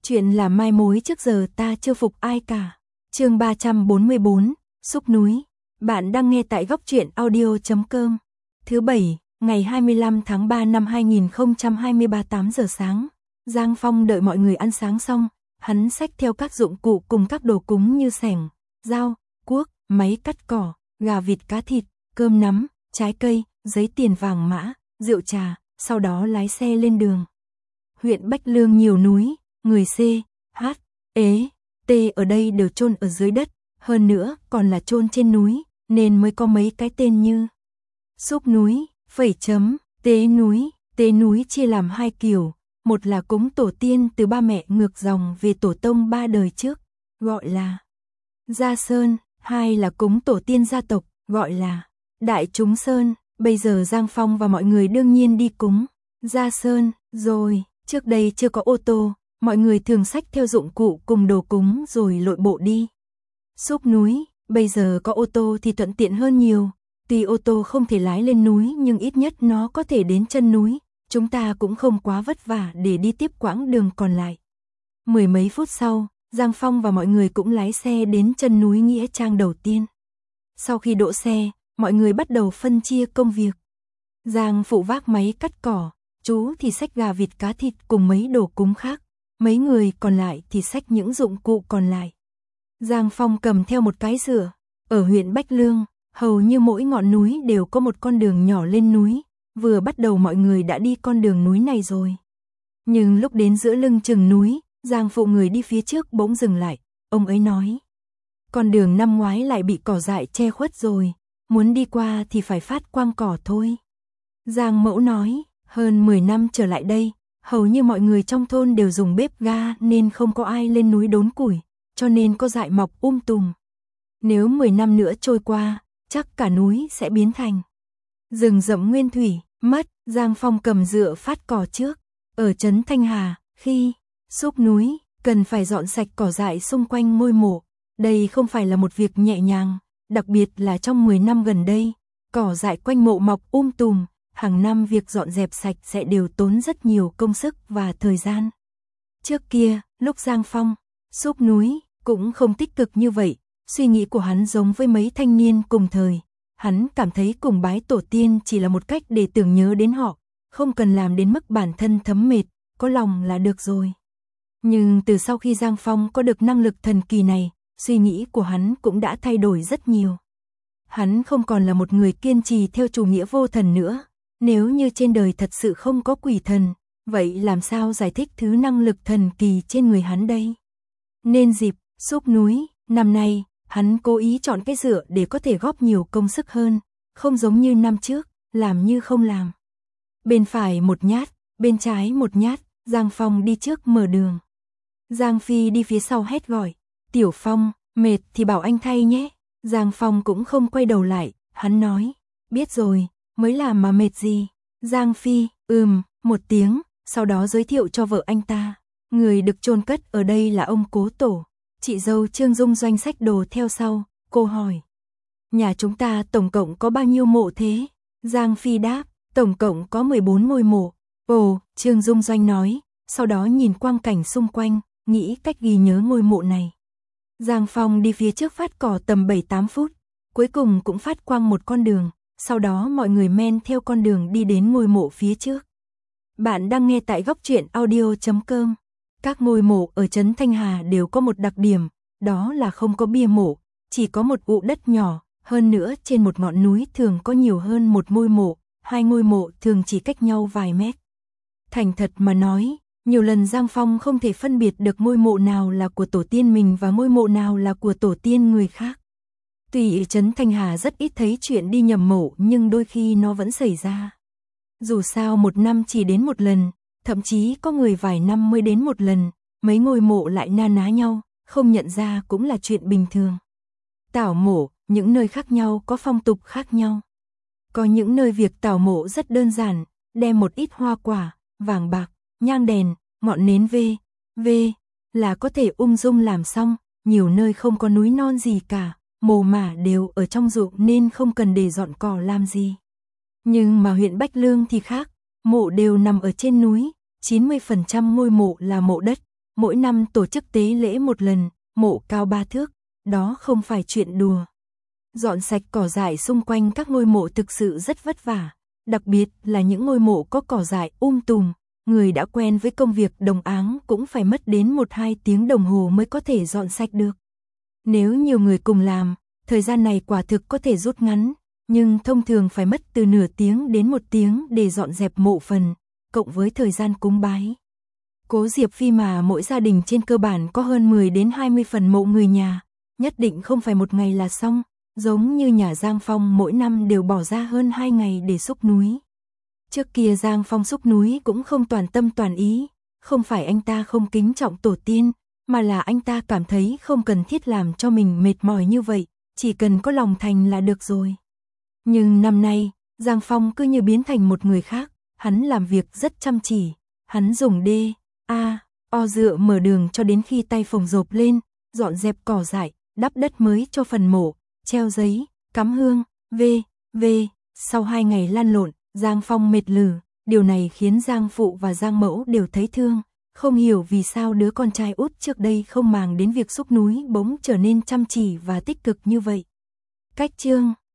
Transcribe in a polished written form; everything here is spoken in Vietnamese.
Chuyện là mai mối trước giờ ta chưa phục ai cả. Chương 344, Xúc núi. Bạn đang nghe tại góc truyện audio.com. Thứ Bảy, ngày 25 tháng 3 năm 2023 8 giờ sáng. Giang Phong đợi mọi người ăn sáng xong, hắn xách theo các dụng cụ cùng các đồ cúng như xẻng, dao, cuốc, máy cắt cỏ, gà vịt cá thịt, cơm nắm, trái cây, giấy tiền vàng mã, rượu trà, sau đó lái xe lên đường. Huyện Bách Lương nhiều núi, người C, H, E, T ở đây đều chôn ở dưới đất, hơn nữa còn là chôn trên núi, nên mới có mấy cái tên như Xúc núi, Tế núi. Tế núi chia làm hai kiểu, một là cúng tổ tiên từ ba mẹ ngược dòng về tổ tông 3 đời trước, gọi là Gia Sơn, hai là cúng tổ tiên gia tộc, gọi là Đại Chúng Sơn. Bây giờ Giang Phong và mọi người đương nhiên đi cúng Gia Sơn rồi. Trước đây chưa có ô tô, mọi người thường xách theo dụng cụ cùng đồ cúng rồi lội bộ đi. Xúc núi, bây giờ có ô tô thì thuận tiện hơn nhiều. Tuy ô tô không thể lái lên núi nhưng ít nhất nó có thể đến chân núi, chúng ta cũng không quá vất vả để đi tiếp quãng đường còn lại. Mười mấy phút sau, Giang Phong và mọi người cũng lái xe đến chân núi nghĩa trang đầu tiên. Sau khi đỗ xe, mọi người bắt đầu phân chia công việc. Giang phụ vác máy cắt cỏ, chú thì xách gà vịt cá thịt cùng mấy đồ cúng khác, mấy người còn lại thì xách những dụng cụ còn lại. Giang Phong cầm theo một cái rửa. Ở huyện Bách Lương, hầu như mỗi ngọn núi đều có một con đường nhỏ lên núi, vừa bắt đầu mọi người đã đi con đường núi này rồi. Nhưng lúc đến giữa lưng chừng núi, Giang phụ người đi phía trước bỗng dừng lại, ông ấy nói: con đường năm ngoái lại bị cỏ dại che khuất rồi, muốn đi qua thì phải phát quang cỏ thôi. Giang mẫu nói: hơn 10 năm trở lại đây, hầu như mọi người trong thôn đều dùng bếp ga nên không có ai lên núi đốn củi, cho nên có dại mọc tùm. Nếu 10 năm nữa trôi qua, chắc cả núi sẽ biến thành rừng rậm nguyên thủy, mất. Giang Phong cầm dựa phát cỏ trước. Ở trấn Thanh Hà, khi xúc núi, cần phải dọn sạch cỏ dại xung quanh ngôi mộ. Đây không phải là một việc nhẹ nhàng, đặc biệt là trong 10 năm gần đây, cỏ dại quanh mộ mọc tùm. Hàng năm việc dọn dẹp sạch sẽ đều tốn rất nhiều công sức và thời gian. Trước kia, lúc Giang Phong xúc núi cũng không tích cực như vậy, suy nghĩ của hắn giống với mấy thanh niên cùng thời. Hắn cảm thấy cùng bái tổ tiên chỉ là một cách để tưởng nhớ đến họ, không cần làm đến mức bản thân thấm mệt, có lòng là được rồi. Nhưng từ sau khi Giang Phong có được năng lực thần kỳ này, suy nghĩ của hắn cũng đã thay đổi rất nhiều. Hắn không còn là một người kiên trì theo chủ nghĩa vô thần nữa. Nếu như trên đời thật sự không có quỷ thần, vậy làm sao giải thích thứ năng lực thần kỳ trên người hắn đây? Nên dịp xúc núi, năm nay, hắn cố ý chọn cái dựa để có thể góp nhiều công sức hơn, không giống như năm trước, làm như không làm. Bên phải một nhát, bên trái một nhát, Giang Phong đi trước mở đường. Giang Phi đi phía sau hét gọi: Tiểu Phong, mệt thì bảo anh thay nhé. Giang Phong cũng không quay đầu lại, hắn nói: biết rồi. Mới làm mà mệt gì. Giang Phi, một tiếng, sau đó giới thiệu cho vợ anh ta. Người được chôn cất ở đây là ông cố tổ. Chị dâu Trương Dung Doanh xách đồ theo sau, cô hỏi: nhà chúng ta tổng cộng có bao nhiêu mộ thế? Giang Phi đáp: tổng cộng có 14 ngôi mộ. Ồ, Trương Dung Doanh nói, sau đó nhìn quang cảnh xung quanh, nghĩ cách ghi nhớ ngôi mộ này. Giang Phong đi phía trước phát cỏ tầm 7-8 phút, cuối cùng cũng phát quang một con đường. Sau đó mọi người men theo con đường đi đến ngôi mộ phía trước. Bạn đang nghe tại góc truyện audio.com. Các ngôi mộ ở trấn Thanh Hà đều có một đặc điểm, đó là không có bia mộ, chỉ có một ụ đất nhỏ, hơn nữa trên một ngọn núi thường có nhiều hơn một ngôi mộ, hai ngôi mộ thường chỉ cách nhau vài mét. Thành thật mà nói, nhiều lần Giang Phong không thể phân biệt được ngôi mộ nào là của tổ tiên mình và ngôi mộ nào là của tổ tiên người khác. Tuy ở trấn Thanh Hà rất ít thấy chuyện đi nhầm mộ nhưng đôi khi nó vẫn xảy ra. Dù sao một năm chỉ đến một lần, thậm chí có người vài năm mới đến một lần, mấy ngôi mộ lại na ná nhau, không nhận ra cũng là chuyện bình thường. Tảo mộ, những nơi khác nhau có phong tục khác nhau. Có những nơi việc tảo mộ rất đơn giản, đem một ít hoa quả, vàng bạc, nhang đèn, ngọn nến v là có thể ung dung làm xong, nhiều nơi không có núi non gì cả. Mồ mả đều ở trong ruộng nên không cần để dọn cỏ làm gì. Nhưng mà huyện Bách Lương thì khác, mộ đều nằm ở trên núi, 90% ngôi mộ là mộ đất, mỗi năm tổ chức tế lễ một lần, mộ cao 3 thước, đó không phải chuyện đùa. Dọn sạch cỏ dại xung quanh các ngôi mộ thực sự rất vất vả, đặc biệt là những ngôi mộ có cỏ dại tùm, người đã quen với công việc đồng áng cũng phải mất đến 1-2 tiếng đồng hồ mới có thể dọn sạch được. Nếu nhiều người cùng làm, thời gian này quả thực có thể rút ngắn, nhưng thông thường phải mất từ nửa tiếng đến 1 tiếng để dọn dẹp mộ phần, cộng với thời gian cúng bái. Cố Diệp Phi mà mỗi gia đình trên cơ bản có hơn 10 đến 20 phần mộ người nhà, nhất định không phải một ngày là xong, giống như nhà Giang Phong mỗi năm đều bỏ ra hơn 2 ngày để xúc núi. Trước kia Giang Phong xúc núi cũng không toàn tâm toàn ý, không phải anh ta không kính trọng tổ tiên, mà là anh ta cảm thấy không cần thiết làm cho mình mệt mỏi như vậy, chỉ cần có lòng thành là được rồi. Nhưng năm nay, Giang Phong cứ như biến thành một người khác, hắn làm việc rất chăm chỉ, hắn dùng O dựa mở đường cho đến khi tay phồng rộp lên, dọn dẹp cỏ dại, đắp đất mới cho phần mộ, treo giấy, cắm hương, Sau 2 ngày lăn lộn, Giang Phong mệt lử, điều này khiến Giang Phụ và Giang Mẫu đều thấy thương, không hiểu vì sao đứa con trai út trước đây không màng đến việc xúc núi bỗng trở nên chăm chỉ và tích cực như vậy. Cách chương